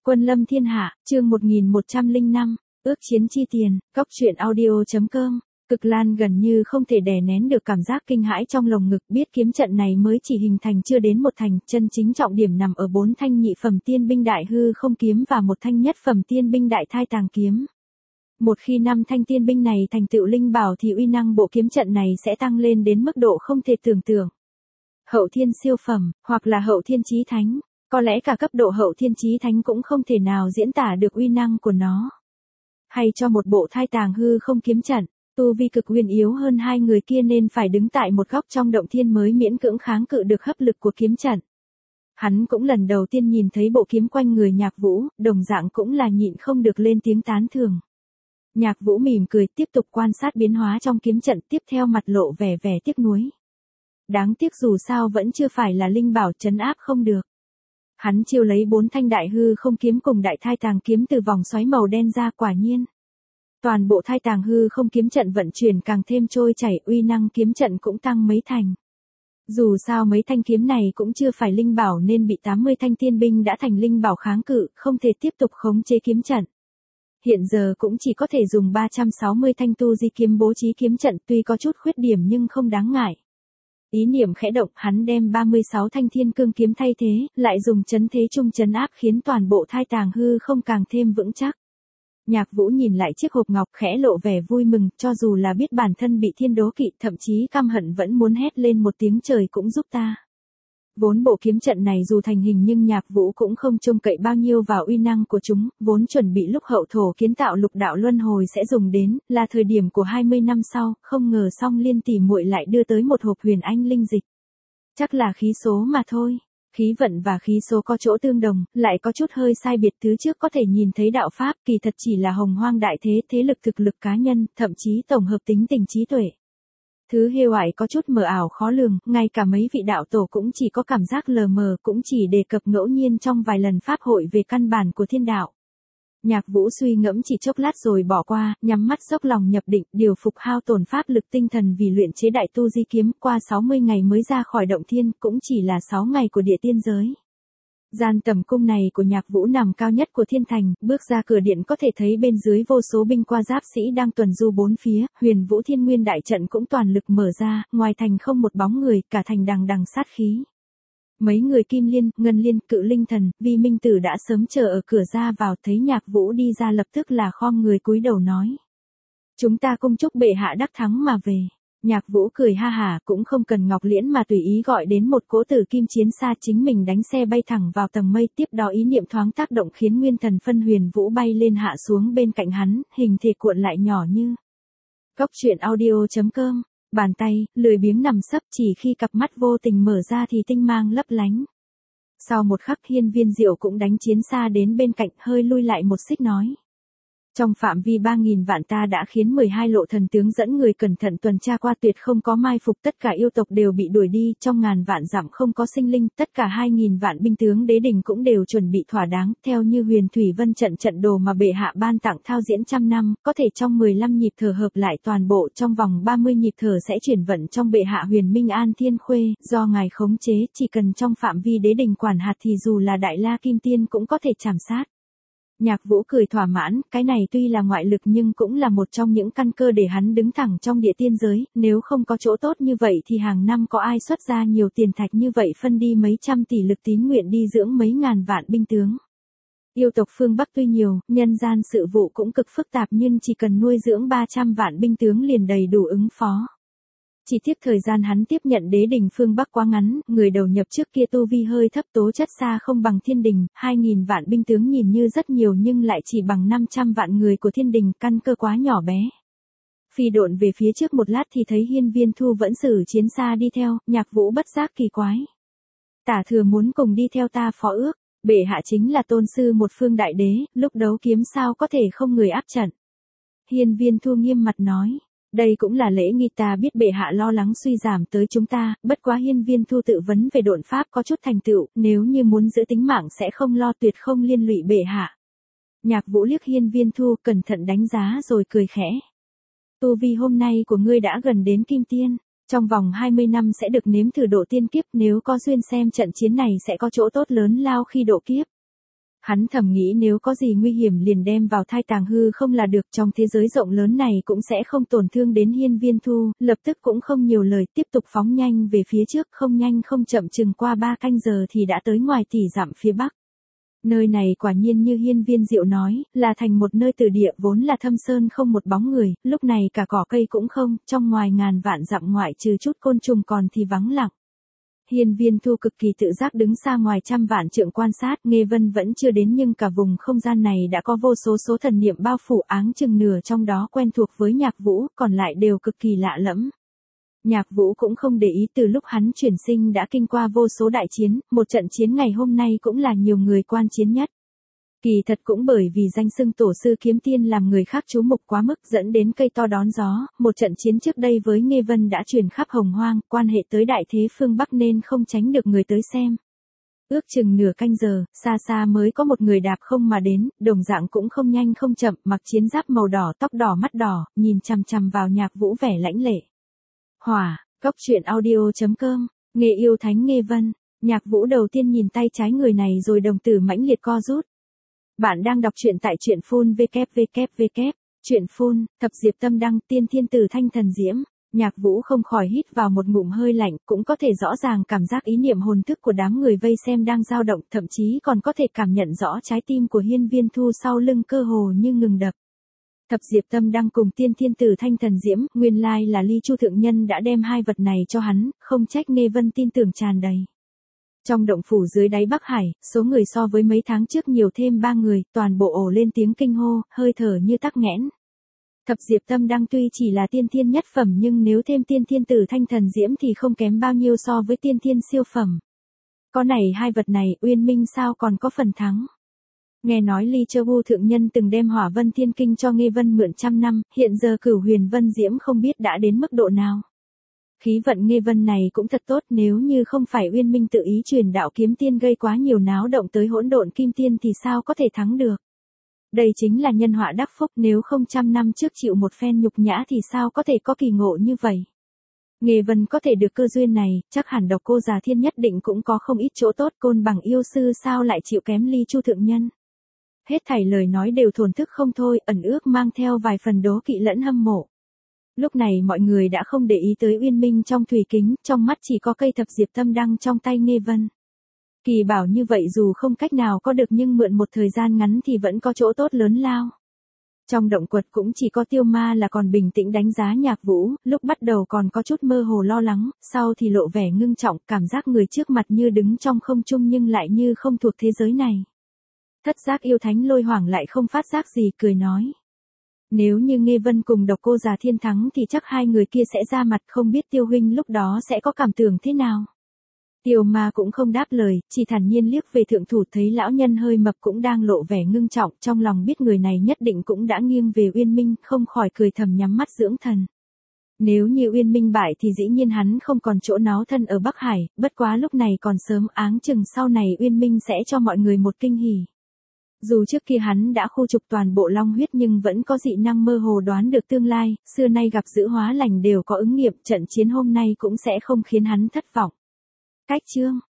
Quân lâm thiên hạ, chương 1105, ước chiến chi tiền, Cóc truyện audio.com. Cực Lan gần như không thể đè nén được cảm giác kinh hãi trong lồng ngực, biết kiếm trận này mới chỉ hình thành chưa đến một thành, chân chính trọng điểm nằm ở 4 thanh nhị phẩm tiên binh đại hư không kiếm và một thanh nhất phẩm tiên binh đại thai tàng kiếm. Một khi 5 thanh tiên binh này thành tựu linh bảo thì uy năng bộ kiếm trận này sẽ tăng lên đến mức độ không thể tưởng tượng. Hậu thiên siêu phẩm, hoặc là hậu thiên chí thánh, có lẽ cả cấp độ hậu thiên chí thánh cũng không thể nào diễn tả được uy năng của nó. Hay cho một bộ thai tàng hư không kiếm trận, tu vi cực huyền yếu hơn hai người kia nên phải đứng tại một góc trong động thiên mới miễn cưỡng kháng cự được hấp lực của kiếm trận. Hắn cũng lần đầu tiên nhìn thấy bộ kiếm quanh người Nhạc Vũ, đồng dạng cũng là nhịn không được lên tiếng tán thưởng. Nhạc Vũ mỉm cười tiếp tục quan sát biến hóa trong kiếm trận, tiếp theo mặt lộ vẻ tiếc nuối. Đáng tiếc dù sao vẫn chưa phải là linh bảo, trấn áp không được. Hắn chiêu lấy 4 thanh đại hư không kiếm cùng đại thai tàng kiếm từ vòng xoáy màu đen ra, quả nhiên. Toàn bộ thai tàng hư không kiếm trận vận chuyển càng thêm trôi chảy, uy năng kiếm trận cũng tăng mấy thành. Dù sao mấy thanh kiếm này cũng chưa phải linh bảo nên bị 80 thanh tiên binh đã thành linh bảo kháng cự, không thể tiếp tục khống chế kiếm trận. Hiện giờ cũng chỉ có thể dùng 360 thanh tu di kiếm bố trí kiếm trận, tuy có chút khuyết điểm nhưng không đáng ngại. Ý niệm khẽ động, hắn đem 36 thanh thiên cương kiếm thay thế, lại dùng chấn thế trung chấn áp khiến toàn bộ thai tàng hư không càng thêm vững chắc. Nhạc Vũ nhìn lại chiếc hộp ngọc khẽ lộ vẻ vui mừng, cho dù là biết bản thân bị thiên đố kỵ, thậm chí căm hận vẫn muốn hét lên một tiếng trời cũng giúp ta. Vốn bộ kiếm trận này dù thành hình nhưng Nhạc Vũ cũng không trông cậy bao nhiêu vào uy năng của chúng, vốn chuẩn bị lúc hậu thổ kiến tạo lục đạo luân hồi sẽ dùng đến, là thời điểm của 20 năm sau, không ngờ Song Liên tỷ muội lại đưa tới một hộp huyền anh linh dịch. Chắc là khí số mà thôi. Khí vận và khí số có chỗ tương đồng, lại có chút hơi sai biệt. Thứ trước có thể nhìn thấy đạo pháp, kỳ thật chỉ là hồng hoang đại thế, thế lực thực lực cá nhân, thậm chí tổng hợp tính tình trí tuệ. Thứ hêu ải có chút mờ ảo khó lường, ngay cả mấy vị đạo tổ cũng chỉ có cảm giác lờ mờ, cũng chỉ đề cập ngẫu nhiên trong vài lần pháp hội về căn bản của thiên đạo. Nhạc Vũ suy ngẫm chỉ chốc lát rồi bỏ qua, nhắm mắt dốc lòng nhập định, điều phục hao tổn pháp lực tinh thần vì luyện chế đại tu di kiếm, qua 60 ngày mới ra khỏi động thiên, cũng chỉ là 6 ngày của địa tiên giới. Gian tầm cung này của Nhạc Vũ nằm cao nhất của thiên thành, bước ra cửa điện có thể thấy bên dưới vô số binh qua giáp sĩ đang tuần du bốn phía, Huyền Vũ Thiên Nguyên đại trận cũng toàn lực mở ra, ngoài thành không một bóng người, cả thành đằng đằng sát khí. Mấy người Kim Liên, Ngân Liên, Cự Linh Thần, Vi Minh Tử đã sớm chờ ở cửa ra vào, thấy Nhạc Vũ đi ra lập tức là khom người cúi đầu nói. Chúng ta cung chúc bệ hạ đắc thắng mà về. Nhạc Vũ cười ha hả, cũng không cần ngọc liễn mà tùy ý gọi đến một cỗ tử kim chiến xa, chính mình đánh xe bay thẳng vào tầng mây, tiếp đó ý niệm thoáng tác động khiến nguyên thần phân Huyền Vũ bay lên hạ xuống bên cạnh hắn, hình thể cuộn lại nhỏ như. Cóc truyện audio.com. Bàn tay, lười biếng nằm sấp, chỉ khi cặp mắt vô tình mở ra thì tinh mang lấp lánh. Sau một khắc Hiên Viên Diệu cũng đánh chiến xa đến bên cạnh, hơi lui lại một xích nói. Trong phạm vi 3.000 vạn ta đã khiến 12 lộ thần tướng dẫn người cẩn thận tuần tra qua, tuyệt không có mai phục, tất cả yêu tộc đều bị đuổi đi, trong ngàn vạn dặm không có sinh linh, tất cả 2.000 vạn binh tướng đế đình cũng đều chuẩn bị thỏa đáng, theo như Huyền Thủy Vân trận đồ mà bệ hạ ban tặng thao diễn trăm năm, có thể trong 15 nhịp thở hợp lại toàn bộ, trong vòng 30 nhịp thở sẽ chuyển vận trong bệ hạ Huyền Minh An Thiên Khuê, do ngài khống chế, chỉ cần trong phạm vi đế đình quản hạt thì dù là Đại La Kim Tiên cũng có thể chảm sát. Nhạc Vũ cười thỏa mãn, cái này tuy là ngoại lực nhưng cũng là một trong những căn cơ để hắn đứng thẳng trong địa tiên giới, nếu không có chỗ tốt như vậy thì hàng năm có ai xuất ra nhiều tiền thạch như vậy phân đi mấy trăm tỷ lực tín nguyện đi dưỡng mấy ngàn vạn binh tướng. Yêu tộc phương Bắc tuy nhiều, nhân gian sự vụ cũng cực phức tạp nhưng chỉ cần nuôi dưỡng 300 vạn binh tướng liền đầy đủ ứng phó. Chỉ tiếc thời gian hắn tiếp nhận đế đình phương Bắc quá ngắn, người đầu nhập trước kia tu vi hơi thấp, tố chất xa không bằng thiên đình, 2.000 vạn binh tướng nhìn như rất nhiều nhưng lại chỉ bằng 500 vạn người của thiên đình, căn cơ quá nhỏ bé. Phi độn về phía trước một lát thì thấy Hiên Viên Thu vẫn sử chiến xa đi theo, Nhạc Vũ bất giác kỳ quái. Tả thừa muốn cùng đi theo ta phó ước, bệ hạ chính là tôn sư một phương đại đế, lúc đấu kiếm sao có thể không người áp trận. Hiên Viên Thu nghiêm mặt nói. Đây cũng là lễ nghi, ta biết bệ hạ lo lắng suy giảm tới chúng ta, bất quá Hiên Viên Thu tự vấn về độn pháp có chút thành tựu, nếu như muốn giữ tính mạng sẽ không lo, tuyệt không liên lụy bệ hạ. Nhạc Vũ liếc Hiên Viên Thu cẩn thận đánh giá rồi cười khẽ. Tu vi hôm nay của ngươi đã gần đến Kim Tiên, trong vòng 20 năm sẽ được nếm thử độ tiên kiếp, nếu có duyên xem trận chiến này sẽ có chỗ tốt lớn lao khi độ kiếp. Hắn thầm nghĩ nếu có gì nguy hiểm liền đem vào thai tàng hư không là được, trong thế giới rộng lớn này cũng sẽ không tổn thương đến Hiên Viên Thu, lập tức cũng không nhiều lời tiếp tục phóng nhanh về phía trước, không nhanh không chậm, chừng qua 3 canh giờ thì đã tới ngoài tỷ dặm phía bắc. Nơi này quả nhiên như Hiên Viên Diệu nói, là thành một nơi tử địa vốn là thâm sơn không một bóng người, lúc này cả cỏ cây cũng không, trong ngoài ngàn vạn dặm ngoại trừ chút côn trùng còn thì vắng lặng. Hiên Viên Thu cực kỳ tự giác đứng xa ngoài trăm vạn trượng quan sát, Nghê Vân vẫn chưa đến nhưng cả vùng không gian này đã có vô số số thần niệm bao phủ, áng chừng nửa trong đó quen thuộc với Nhạc Vũ, còn lại đều cực kỳ lạ lẫm. Nhạc Vũ cũng không để ý, từ lúc hắn chuyển sinh đã kinh qua vô số đại chiến, một trận chiến ngày hôm nay cũng là nhiều người quan chiến nhất. Kỳ thật cũng bởi vì danh xưng tổ sư kiếm tiên làm người khác chú mục quá mức dẫn đến cây to đón gió, một trận chiến trước đây với Nghê Vân đã truyền khắp Hồng Hoang, quan hệ tới đại thế phương Bắc nên không tránh được người tới xem. Ước chừng nửa canh giờ, xa xa mới có một người đạp không mà đến, đồng dạng cũng không nhanh không chậm, mặc chiến giáp màu đỏ, tóc đỏ, mắt đỏ, nhìn chằm chằm vào Nhạc Vũ vẻ lãnh lệ. Hỏa, Cốc Truyện Audio.com, Nghê yêu thánh Nghê Vân. Nhạc Vũ đầu tiên nhìn tay trái người này rồi đồng tử mãnh liệt co rút. Bạn đang đọc truyện tại truyện phun www. Truyện phun, thập diệp tâm đăng, tiên thiên tử thanh thần diễm. Nhạc Vũ không khỏi hít vào một ngụm hơi lạnh, cũng có thể rõ ràng cảm giác ý niệm hồn thức của đám người vây xem đang dao động, thậm chí còn có thể cảm nhận rõ trái tim của Hiên Viên Thu sau lưng cơ hồ như ngừng đập. Thập diệp tâm đăng cùng tiên thiên tử thanh thần diễm, nguyên lai là Ly Chu thượng nhân đã đem hai vật này cho hắn, không trách Nghê Vân tin tưởng tràn đầy. Trong động phủ dưới đáy Bắc Hải, số người so với mấy tháng trước nhiều thêm 3 người, toàn bộ ồ lên tiếng kinh hô, hơi thở như tắc nghẽn. Thập diệp tâm đăng tuy chỉ là tiên thiên nhất phẩm nhưng nếu thêm tiên thiên tử thanh thần diễm thì không kém bao nhiêu so với tiên thiên siêu phẩm. Có này hai vật này, Uyên Minh sao còn có phần thắng. Nghe nói Ly Châu U thượng nhân từng đem Hỏa Vân Thiên Kinh cho Nghê Vân mượn trăm năm, hiện giờ Cửu Huyền Vân Diễm không biết đã đến mức độ nào. Khí vận Nghê Vân này cũng thật tốt, nếu như không phải Uyên Minh tự ý truyền đạo kiếm tiên gây quá nhiều náo động tới hỗn độn kim tiên thì sao có thể thắng được. Đây chính là nhân họa đắc phúc, nếu không trăm năm trước chịu một phen nhục nhã thì sao có thể có kỳ ngộ như vậy. Nghê Vân có thể được cơ duyên này, chắc hẳn Độc Cô Già Thiên nhất định cũng có không ít chỗ tốt, Côn Bằng yêu sư sao lại chịu kém Ly Chu thượng nhân. Hết thảy lời nói đều thổn thức không thôi, ẩn ước mang theo vài phần đố kỵ lẫn hâm mộ. Lúc này mọi người đã không để ý tới Uyên Minh trong thủy kính, trong mắt chỉ có cây thập diệp tâm đăng trong tay Nghê Vân. Kỳ bảo như vậy dù không cách nào có được nhưng mượn một thời gian ngắn thì vẫn có chỗ tốt lớn lao. Trong động quật cũng chỉ có Tiêu Ma là còn bình tĩnh đánh giá Nhạc Vũ, lúc bắt đầu còn có chút mơ hồ lo lắng, sau thì lộ vẻ ngưng trọng, cảm giác người trước mặt như đứng trong không trung nhưng lại như không thuộc thế giới này. Thất giác yêu thánh Lôi Hoàng lại không phát giác gì, cười nói. Nếu như Nghê Vân cùng Độc Cô Già Thiên thắng thì chắc hai người kia sẽ ra mặt, không biết Tiêu huynh lúc đó sẽ có cảm tưởng thế nào. Tiêu Ma cũng không đáp lời, chỉ thản nhiên liếc về thượng thủ, thấy lão nhân hơi mập cũng đang lộ vẻ ngưng trọng, trong lòng biết người này nhất định cũng đã nghiêng về Uyên Minh, không khỏi cười thầm nhắm mắt dưỡng thần. Nếu như Uyên Minh bại thì dĩ nhiên hắn không còn chỗ náo thân ở Bắc Hải, bất quá lúc này còn sớm, áng chừng sau này Uyên Minh sẽ cho mọi người một kinh hỉ. Dù trước kia hắn đã khu trục toàn bộ long huyết nhưng vẫn có dị năng mơ hồ đoán được tương lai, xưa nay gặp dữ hóa lành đều có ứng nghiệm, trận chiến hôm nay cũng sẽ không khiến hắn thất vọng. Cách chương